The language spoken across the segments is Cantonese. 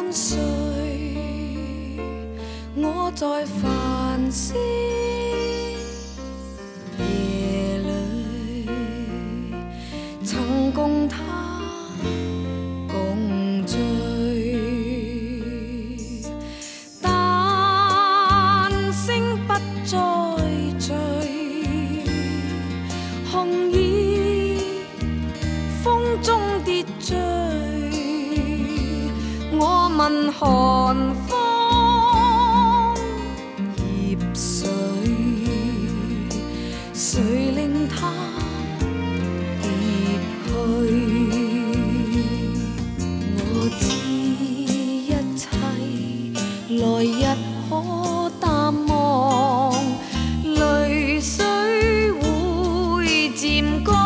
睡，我在繁星夜里，曾共他共醉，但星不再聚，红衣风中跌坠。我问寒风葉水，誰令它跌去？我知一切來日可淡忘，淚水會漸乾。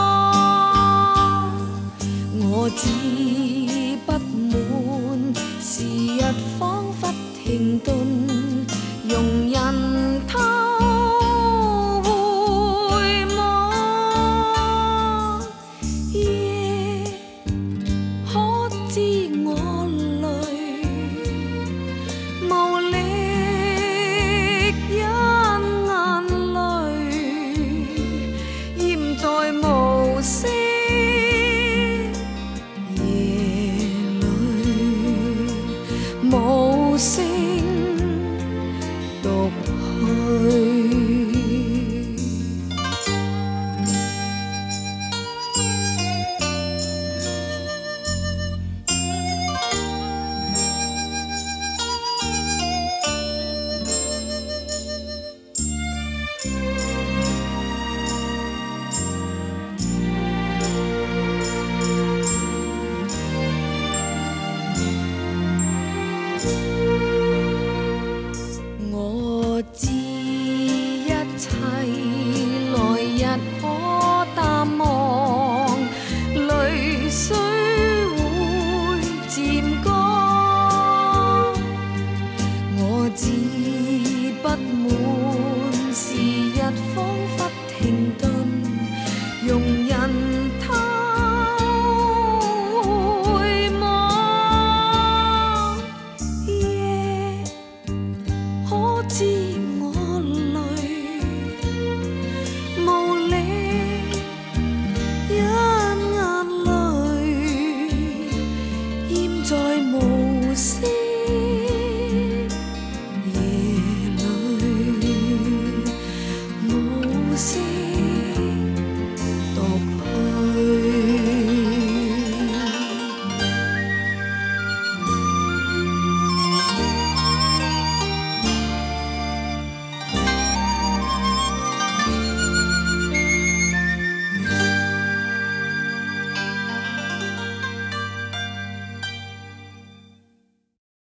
我只不滿時日彷彿停頓，容人偷回望，夜可知我淚無力因眼淚淹在無聲無聲獨去。